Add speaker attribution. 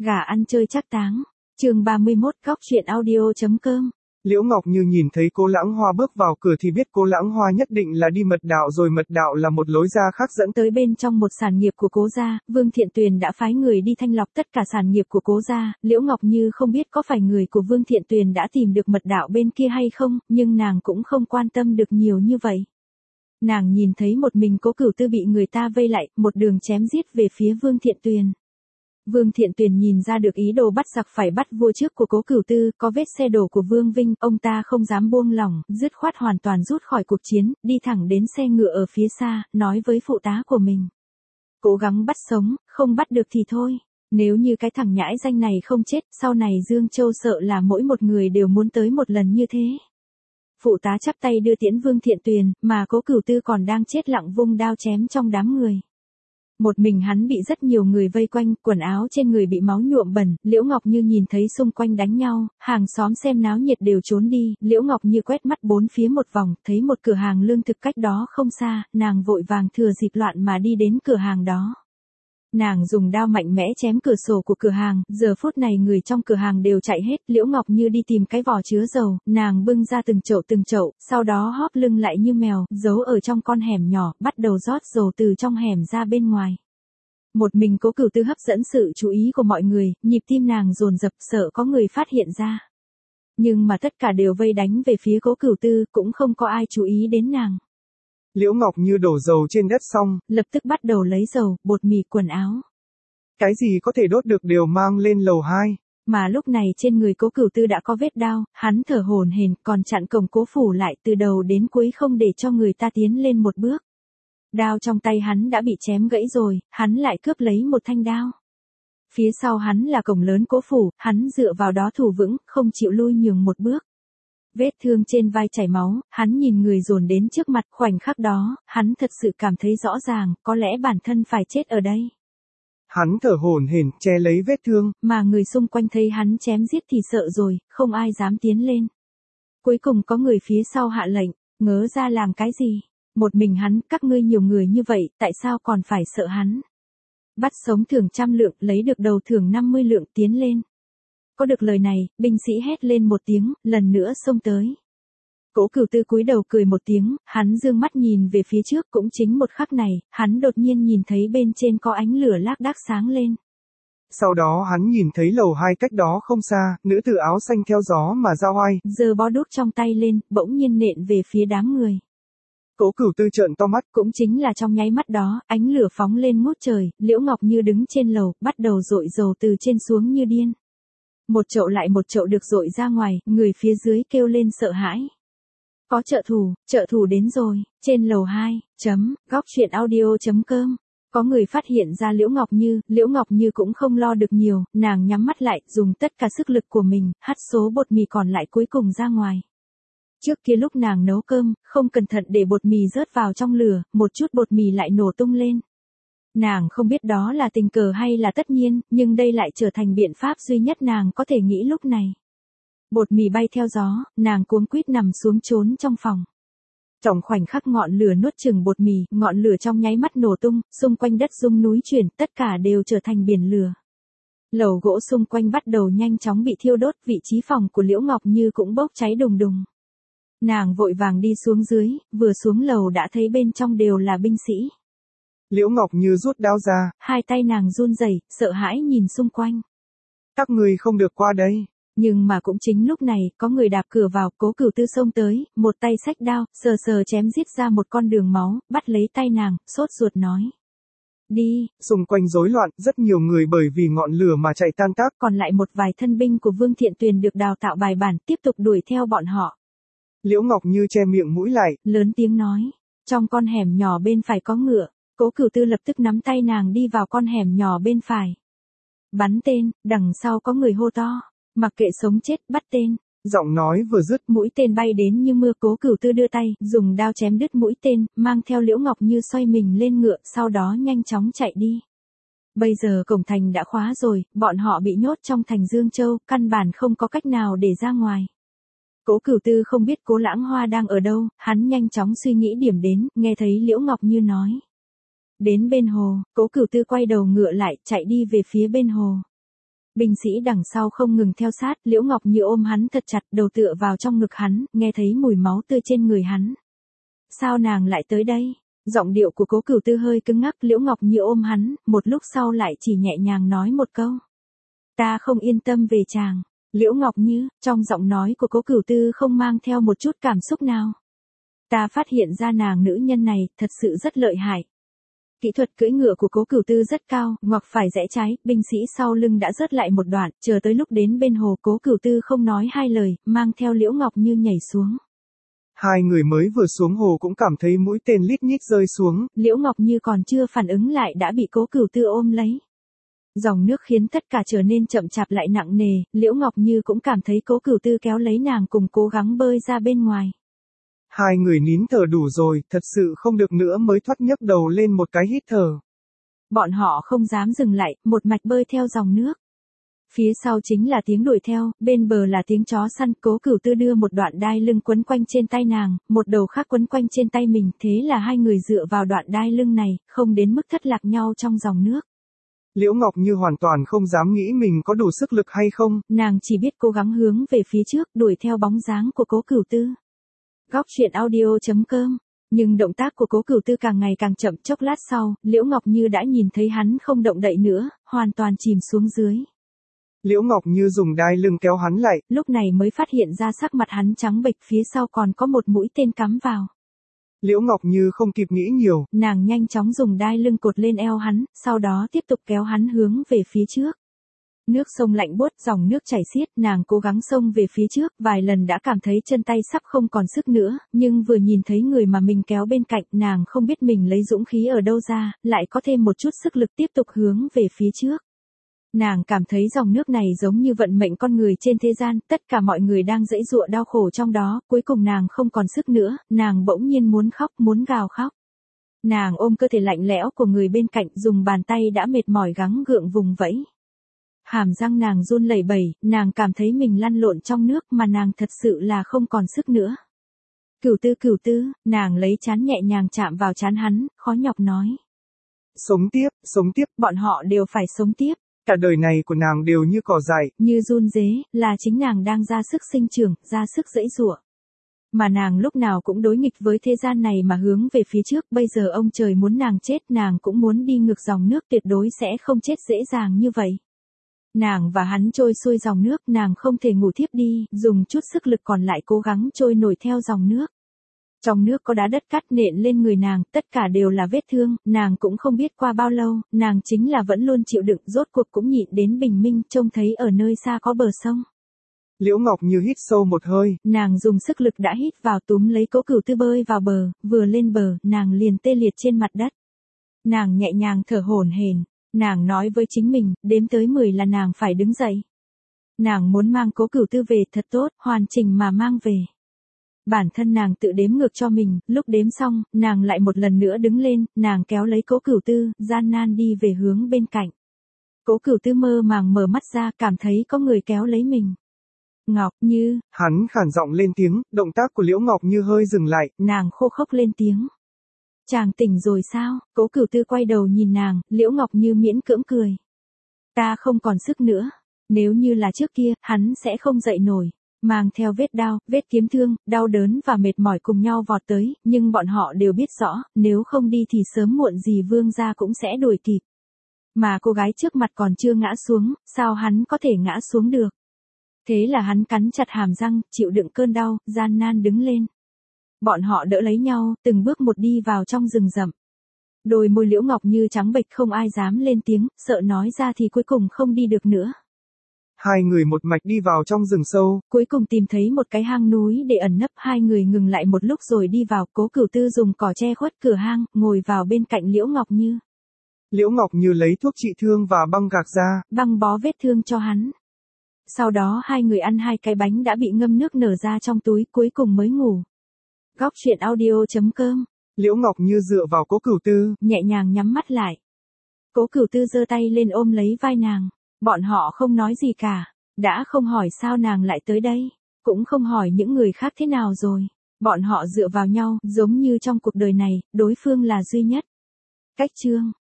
Speaker 1: Gà ăn chơi trác táng. Chương 31 Góc truyện audio.com.
Speaker 2: Liễu Ngọc Như nhìn thấy Cố Lãng Hoa bước vào cửa thì biết Cố Lãng Hoa nhất định là đi mật đạo rồi, mật đạo là một lối ra khác dẫn
Speaker 1: Tới bên trong một sản nghiệp của Cố gia, Vương Thiện Tuyền đã phái người đi thanh lọc tất cả sản nghiệp của Cố gia. Liễu Ngọc Như không biết có phải người của Vương Thiện Tuyền đã tìm được mật đạo bên kia hay không, nhưng nàng cũng không quan tâm được nhiều như vậy. Nàng nhìn thấy một mình Cố Cửu Tư bị người ta vây lại, một đường chém giết về phía Vương Thiện Tuyền. Vương Thiện Tuyền nhìn ra được ý đồ bắt giặc phải bắt vua trước của Cố Cửu Tư, có vết xe đổ của Vương Vinh, ông ta không dám buông lỏng, dứt khoát hoàn toàn rút khỏi cuộc chiến, đi thẳng đến xe ngựa ở phía xa, nói với phụ tá của mình. Cố gắng bắt sống, không bắt được thì thôi. Nếu như cái thằng nhãi danh này không chết, sau này Dương Châu sợ là mỗi một người đều muốn tới một lần như thế. Phụ tá chắp tay đưa tiễn Vương Thiện Tuyền, mà Cố Cửu Tư còn đang chết lặng vung đao chém trong đám người. Một mình hắn bị rất nhiều người vây quanh, quần áo trên người bị máu nhuộm bẩn. Liễu Ngọc Như nhìn thấy xung quanh đánh nhau, hàng xóm xem náo nhiệt đều trốn đi. Liễu Ngọc Như quét mắt bốn phía một vòng, thấy một cửa hàng lương thực cách đó không xa, nàng vội vàng thừa dịp loạn mà đi đến cửa hàng đó. Nàng dùng đao mạnh mẽ chém cửa sổ của cửa hàng, giờ phút này người trong cửa hàng đều chạy hết. Liễu Ngọc Như đi tìm cái vỏ chứa dầu, nàng bưng ra từng chậu, sau đó hóp lưng lại như mèo, giấu ở trong con hẻm nhỏ, bắt đầu rót dầu từ trong hẻm ra bên ngoài. Một mình Cố Cửu Tư hấp dẫn sự chú ý của mọi người, nhịp tim nàng dồn dập sợ có người phát hiện ra. Nhưng mà tất cả đều vây đánh về phía Cố Cửu Tư, cũng không có ai chú ý đến nàng.
Speaker 2: Liễu Ngọc Như đổ dầu trên đất xong,
Speaker 1: lập tức bắt đầu lấy dầu, bột mì, quần áo.
Speaker 2: Cái gì có thể đốt được đều mang lên lầu 2.
Speaker 1: Mà lúc này trên người Cố Cửu Tư đã có vết đao, hắn thở hổn hển, còn chặn cổng Cố phủ lại từ đầu đến cuối không để cho người ta tiến lên một bước. Đao trong tay hắn đã bị chém gãy rồi, hắn lại cướp lấy một thanh đao. Phía sau hắn là cổng lớn Cố phủ, hắn dựa vào đó thủ vững, không chịu lui nhường một bước. Vết thương trên vai chảy máu, hắn nhìn người dồn đến trước mặt, khoảnh khắc đó, hắn thật sự cảm thấy rõ ràng, có lẽ bản thân phải chết ở đây.
Speaker 2: Hắn thở hổn hển, che lấy vết thương,
Speaker 1: mà người xung quanh thấy hắn chém giết thì sợ rồi, không ai dám tiến lên. Cuối cùng có người phía sau hạ lệnh, ngớ ra làm cái gì? Một mình hắn, các ngươi nhiều người như vậy, tại sao còn phải sợ hắn? Bắt sống thưởng 100 lượng, lấy được đầu thưởng 50 lượng, tiến lên. Có được lời này, binh sĩ hét lên một tiếng, lần nữa xông tới. Cố Cửu Tư cúi đầu cười một tiếng, hắn dương mắt nhìn về phía trước, cũng chính một khắc này, hắn đột nhiên nhìn thấy bên trên có ánh lửa lác đác sáng lên.
Speaker 2: Sau đó hắn nhìn thấy lầu 2 cách đó không xa, nữ tử áo xanh theo gió mà ra oai,
Speaker 1: giơ bó đuốc trong tay lên, bỗng nhiên nện về phía đám người.
Speaker 2: Cố Cửu Tư trợn to mắt,
Speaker 1: cũng chính là trong nháy mắt đó, ánh lửa phóng lên ngút trời, Liễu Ngọc Như đứng trên lầu, bắt đầu dội dầu từ trên xuống như điên. Một chậu lại một chậu được dội ra ngoài, người phía dưới kêu lên sợ hãi. Có trợ thủ đến rồi, trên lầu 2, góc truyện audio.com. Có người phát hiện ra Liễu Ngọc Như cũng không lo được nhiều, nàng nhắm mắt lại, dùng tất cả sức lực của mình, hắt số bột mì còn lại cuối cùng ra ngoài. Trước kia lúc nàng nấu cơm, không cẩn thận để bột mì rớt vào trong lửa, một chút bột mì lại nổ tung lên. Nàng không biết đó là tình cờ hay là tất nhiên, nhưng đây lại trở thành biện pháp duy nhất nàng có thể nghĩ lúc này. Bột mì bay theo gió, nàng cuống quýt nằm xuống trốn trong phòng. Trong khoảnh khắc ngọn lửa nuốt chửng bột mì, ngọn lửa trong nháy mắt nổ tung, xung quanh đất rung núi chuyển, tất cả đều trở thành biển lửa. Lầu gỗ xung quanh bắt đầu nhanh chóng bị thiêu đốt, vị trí phòng của Liễu Ngọc Như cũng bốc cháy đùng đùng. Nàng vội vàng đi xuống dưới, vừa xuống lầu đã thấy bên trong đều là binh sĩ.
Speaker 2: Liễu Ngọc Như rút đao ra,
Speaker 1: hai tay nàng run rẩy, sợ hãi nhìn xung quanh.
Speaker 2: Các người không được qua đây.
Speaker 1: Nhưng mà cũng chính lúc này, có người đạp cửa vào, Cố Cửu Tư xông tới, một tay xách đao, sờ chém giết ra một con đường máu, bắt lấy tay nàng, sốt ruột nói. Đi.
Speaker 2: Xung quanh rối loạn, rất nhiều người bởi vì ngọn lửa mà chạy tan tác.
Speaker 1: Còn lại một vài thân binh của Vương Thiện Tuyền được đào tạo bài bản, tiếp tục đuổi theo bọn họ.
Speaker 2: Liễu Ngọc Như che miệng mũi lại,
Speaker 1: lớn tiếng nói, trong con hẻm nhỏ bên phải có ngựa. Cố Cửu Tư lập tức nắm tay nàng đi vào con hẻm nhỏ bên phải. Bắn tên, đằng sau có người hô to, mặc kệ sống chết, bắt tên.
Speaker 2: Giọng nói vừa dứt,
Speaker 1: mũi tên bay đến như mưa. Cố Cửu Tư đưa tay, dùng đao chém đứt mũi tên, mang theo Liễu Ngọc Như xoay mình lên ngựa, sau đó nhanh chóng chạy đi. Bây giờ cổng thành đã khóa rồi, bọn họ bị nhốt trong thành Dương Châu, căn bản không có cách nào để ra ngoài. Cố Cửu Tư không biết Cố Lãng Hoa đang ở đâu, hắn nhanh chóng suy nghĩ điểm đến, nghe thấy Liễu Ngọc Như nói. Đến bên hồ, Cố Cửu Tư quay đầu ngựa lại, chạy đi về phía bên hồ. Binh sĩ đằng sau không ngừng theo sát, Liễu Ngọc Như ôm hắn thật chặt, đầu tựa vào trong ngực hắn, nghe thấy mùi máu tươi trên người hắn. Sao nàng lại tới đây? Giọng điệu của Cố Cửu Tư hơi cứng ngắc, Liễu Ngọc Như ôm hắn, một lúc sau lại chỉ nhẹ nhàng nói một câu. Ta không yên tâm về chàng. Liễu Ngọc Như, trong giọng nói của Cố Cửu Tư không mang theo một chút cảm xúc nào. Ta phát hiện ra nàng nữ nhân này, thật sự rất lợi hại. Kỹ thuật cưỡi ngựa của Cố Cửu Tư rất cao, ngoặc phải rẽ trái, binh sĩ sau lưng đã rớt lại một đoạn, chờ tới lúc đến bên hồ Cố Cửu Tư không nói hai lời, mang theo Liễu Ngọc Như nhảy xuống.
Speaker 2: Hai người mới vừa xuống hồ cũng cảm thấy mũi tên lít nhít rơi xuống.
Speaker 1: Liễu Ngọc Như còn chưa phản ứng lại đã bị Cố Cửu Tư ôm lấy. Dòng nước khiến tất cả trở nên chậm chạp lại nặng nề, Liễu Ngọc Như cũng cảm thấy Cố Cửu Tư kéo lấy nàng cùng cố gắng bơi ra bên ngoài.
Speaker 2: Hai người nín thở đủ rồi, thật sự không được nữa mới thoát nhấc đầu lên một cái hít thở.
Speaker 1: Bọn họ không dám dừng lại, một mạch bơi theo dòng nước. Phía sau chính là tiếng đuổi theo, bên bờ là tiếng chó săn, Cố Cửu Tư đưa một đoạn đai lưng quấn quanh trên tay nàng, một đầu khác quấn quanh trên tay mình, thế là hai người dựa vào đoạn đai lưng này, không đến mức thất lạc nhau trong dòng nước.
Speaker 2: Liễu Ngọc Như hoàn toàn không dám nghĩ mình có đủ sức lực hay không.
Speaker 1: Nàng chỉ biết cố gắng hướng về phía trước, đuổi theo bóng dáng của Cố Cửu Tư. Góc truyện audio.com. Nhưng động tác của Cố Cửu Tư càng ngày càng chậm, chốc lát sau, Liễu Ngọc Như đã nhìn thấy hắn không động đậy nữa, hoàn toàn chìm xuống dưới.
Speaker 2: Liễu Ngọc Như dùng đai lưng kéo hắn lại,
Speaker 1: lúc này mới phát hiện ra sắc mặt hắn trắng bệch, phía sau còn có một mũi tên cắm vào.
Speaker 2: Liễu Ngọc Như không kịp nghĩ nhiều,
Speaker 1: nàng nhanh chóng dùng đai lưng cột lên eo hắn, sau đó tiếp tục kéo hắn hướng về phía trước. Nước sông lạnh buốt, dòng nước chảy xiết, nàng cố gắng xông về phía trước, vài lần đã cảm thấy chân tay sắp không còn sức nữa, nhưng vừa nhìn thấy người mà mình kéo bên cạnh, nàng không biết mình lấy dũng khí ở đâu ra, lại có thêm một chút sức lực tiếp tục hướng về phía trước. Nàng cảm thấy dòng nước này giống như vận mệnh con người trên thế gian, tất cả mọi người đang giãy giụa đau khổ trong đó, cuối cùng nàng không còn sức nữa, nàng bỗng nhiên muốn khóc, muốn gào khóc. Nàng ôm cơ thể lạnh lẽo của người bên cạnh, dùng bàn tay đã mệt mỏi gắng gượng vùng vẫy. Hàm răng nàng run lẩy bẩy, nàng cảm thấy mình lăn lộn trong nước mà nàng thật sự là không còn sức nữa. Cửu Tư, nàng lấy trán nhẹ nhàng chạm vào trán hắn, khó nhọc nói.
Speaker 2: Sống tiếp,
Speaker 1: bọn họ đều phải sống tiếp.
Speaker 2: Cả đời này của nàng đều như cỏ dại,
Speaker 1: như run rế, là chính nàng đang ra sức sinh trưởng, ra sức giãy giụa. Mà nàng lúc nào cũng đối nghịch với thế gian này mà hướng về phía trước, bây giờ ông trời muốn nàng chết, nàng cũng muốn đi ngược dòng nước, tuyệt đối sẽ không chết dễ dàng như vậy. Nàng và hắn trôi xuôi dòng nước, nàng không thể ngủ thiếp đi, dùng chút sức lực còn lại cố gắng trôi nổi theo dòng nước. Trong nước có đá đất cát nện lên người nàng, tất cả đều là vết thương, nàng cũng không biết qua bao lâu, nàng chính là vẫn luôn chịu đựng, rốt cuộc cũng nhịn đến bình minh, trông thấy ở nơi xa có bờ sông.
Speaker 2: Liễu Ngọc Như hít sâu một hơi,
Speaker 1: nàng dùng sức lực đã hít vào, túm lấy Cố Cửu Tư bơi vào bờ, vừa lên bờ, nàng liền tê liệt trên mặt đất. Nàng nhẹ nhàng thở hổn hển, nàng nói với chính mình, đếm tới 10 là nàng phải đứng dậy. Nàng muốn mang Cố Cửu Tư về thật tốt, hoàn chỉnh mà mang về. Bản thân nàng tự đếm ngược cho mình, lúc đếm xong, nàng lại một lần nữa đứng lên, nàng kéo lấy Cố Cửu Tư, gian nan đi về hướng bên cạnh. Cố Cửu Tư mơ màng mở mắt ra, cảm thấy có người kéo lấy mình. Ngọc Như,
Speaker 2: hắn khản giọng lên tiếng, động tác của Liễu Ngọc Như hơi dừng lại,
Speaker 1: nàng khô khốc lên tiếng. Chàng tỉnh rồi sao? Cố Cửu Tư quay đầu nhìn nàng, Liễu Ngọc Như miễn cưỡng cười. Ta không còn sức nữa, nếu như là trước kia, hắn sẽ không dậy nổi. Mang theo vết đao, vết kiếm thương, đau đớn và mệt mỏi cùng nhau vọt tới, nhưng bọn họ đều biết rõ, nếu không đi thì sớm muộn gì Vương gia cũng sẽ đuổi kịp. Mà cô gái trước mặt còn chưa ngã xuống, sao hắn có thể ngã xuống được? Thế là hắn cắn chặt hàm răng, chịu đựng cơn đau, gian nan đứng lên. Bọn họ đỡ lấy nhau, từng bước một đi vào trong rừng rậm. Đôi môi Liễu Ngọc Như trắng bệch, không ai dám lên tiếng, sợ nói ra thì cuối cùng không đi được nữa.
Speaker 2: Hai người một mạch đi vào trong rừng sâu,
Speaker 1: cuối cùng tìm thấy một cái hang núi để ẩn nấp, hai người ngừng lại một lúc rồi đi vào, Cố Cửu Tư dùng cỏ che khuất cửa hang, ngồi vào bên cạnh Liễu Ngọc Như.
Speaker 2: Liễu Ngọc Như lấy thuốc trị thương và băng gạc ra,
Speaker 1: băng bó vết thương cho hắn. Sau đó hai người ăn 2 cái bánh đã bị ngâm nước nở ra trong túi, cuối cùng mới ngủ. Góc truyện audio.com.
Speaker 2: Liễu Ngọc Như dựa vào Cố Cửu Tư,
Speaker 1: nhẹ nhàng nhắm mắt lại. Cố Cửu Tư giơ tay lên ôm lấy vai nàng. Bọn họ không nói gì cả, đã không hỏi sao nàng lại tới đây, cũng không hỏi những người khác thế nào rồi. Bọn họ dựa vào nhau, giống như trong cuộc đời này, đối phương là duy nhất. Cách chương